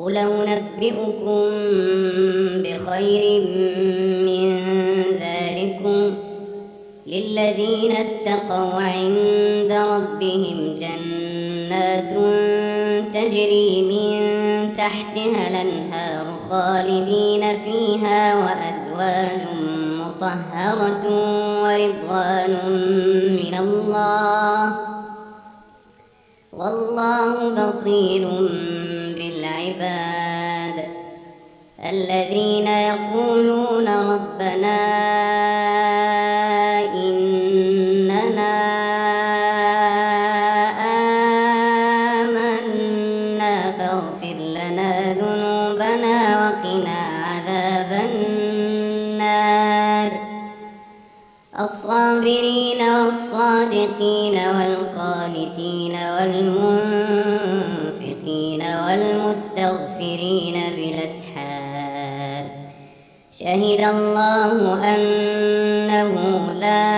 قل أنبئكم بخير من ذلكم للذين اتقوا عند ربهم جنات تجري من تحتها الأنهار خالدين فيها وأزواج مطهرة ورضوان من الله والله بصير بالعباد. الذين يقولون ربنا إننا آمنا فاغفر لنا ذنوبنا وقنا عذاب النار. الصابرين والصادقين والقانتين والمنفقين والمستغفرين بالأسحار. شهد الله أنه لا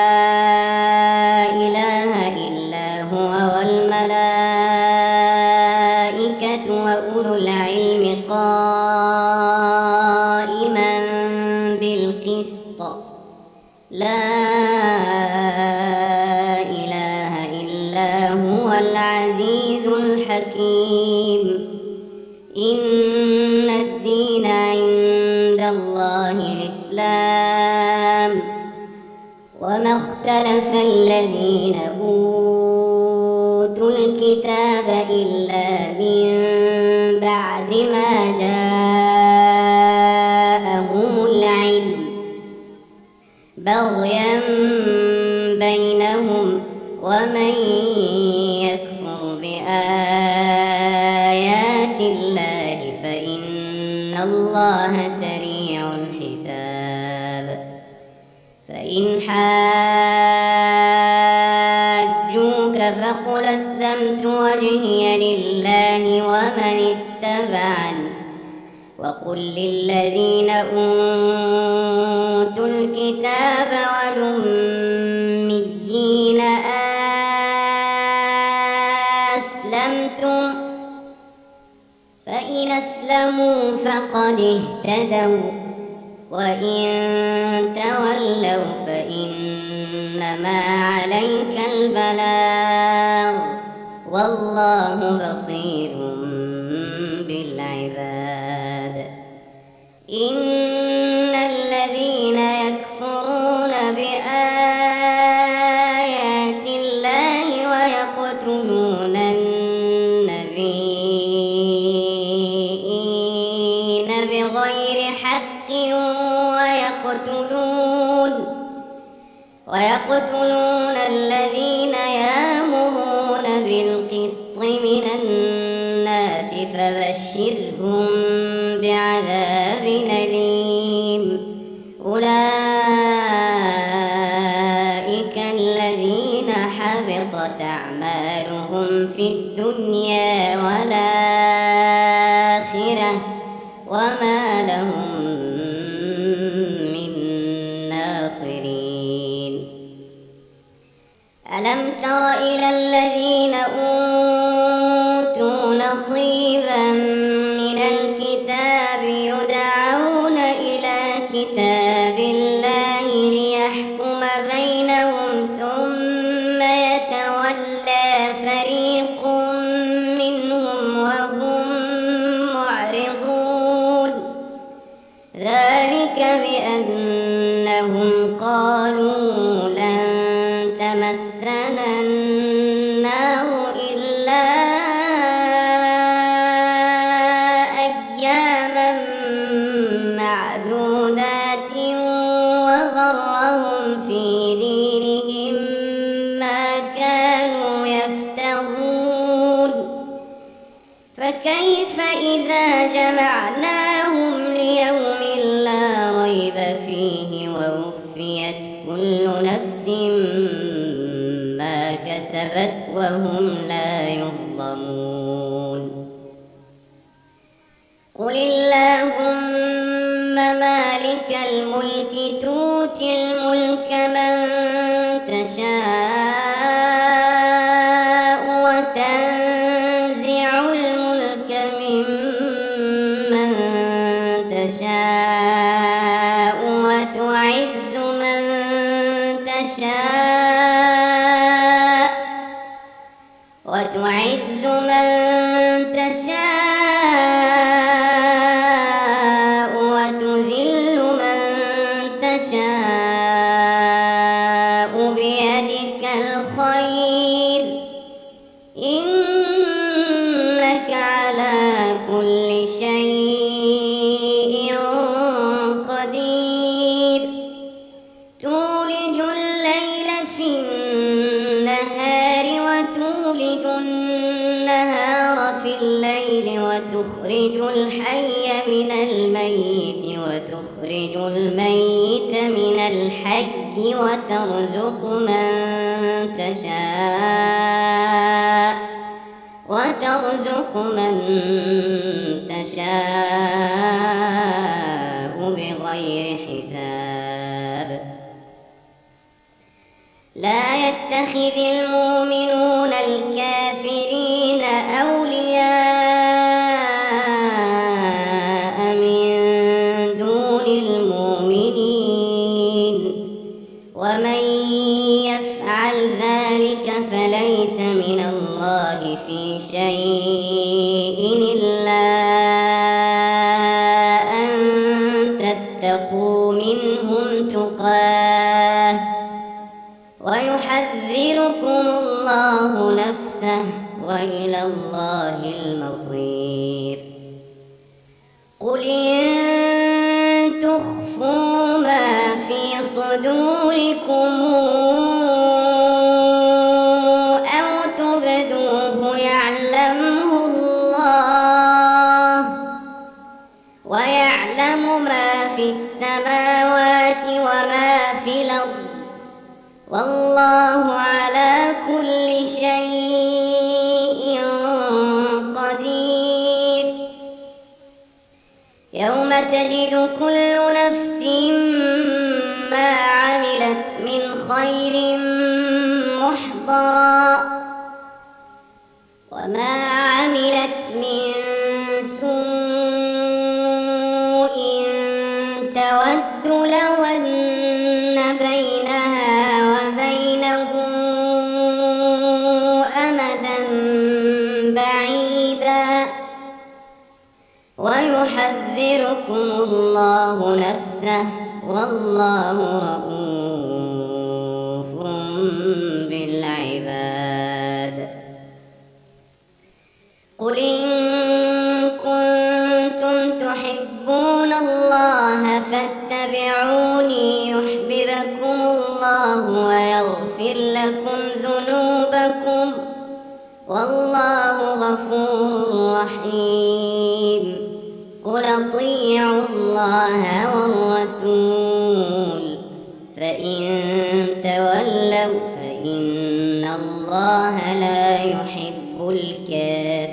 إله إلا هو والملائكة وأولو العلم قائما بالقسط. لا إله إلا هو العزيز الحكيم. إن الدين عند الله الإسلام وما اختلف الذين أوتوا الكتاب إلا من بعد ما جاءهم العلم بغيا بينهم. ومن يكفر بآيات الله فإن الله سريع الحساب. فإن حاجوك فقل أسلمت وجهي لله ومن اتبعني وقل للذين أوتوا الكتاب والأميين أسلمتم فإن أسلموا فقد اهتدوا وإن تولوا فإنما عليك البلاغ والله بصير بالعباد. إن الذين يكفرون بآيات الله ويقتلون النبيين بغير حق ويقتلون الذين يأمرون بالقسط من الناس فبشرهم بعذاب أليم. أولئك الذين حبطت أعمالهم في الدنيا والآخرة وما لهم من ناصرين. ألم تر إلى الذين أوتوا نصيبا من الكتاب يدعون إلى كتاب الله ليحكم بينهم ثم يتولى فريق منهم وهم معرضون. ذلك بأنهم قالوا لن تمسنا النار إلا أياما معدودات وغرهم في دينهم ما كانوا يفترون. فكيف إذا جمعناهم ليوم لا ريب فيه ووفيت كل نفس ما كسبت وهم لا يظلمون. قل اللهم مالك الملك تؤتي الملك من تشاء وتنزع الملك ممن تشاء وتعز من تشاء وتذل من تشاء بيدك الخير إنك على كل شيء قدير تولج الليل في النهار وتولج النهار في الليل وتخرج الحي من الميت وتخرج الميت من الحي وترزق من تشاء بغير حساب لا يتخذ المؤمنون الكافرين أولياء من دون المؤمنين ومن يفعل ذلك فليس من الله في شيء إلا أن تتقوا منهم تقاه ويحذركم الله نفسه وإلى الله المصير قل إن تخفوا ما في صدوركم أو تبدوه يعلمه الله ويعلم ما في السماوات وما في الأرض والله على كل شيء قدير يوم تجد كل نفس ما عملت من خير محضرا وما عملت من سوء تود لو أن بينها وبينه أمدا بعيدا ويحذركم الله نفسه والله رءوف بالعباد قل إن كنتم تحبون الله فاتبعوني يحببكم الله ويغفر لكم ذنوبكم والله غفور رحيم قل أطيعوا الله والرسول فإن تولوا فإن الله لا يحب الكافرين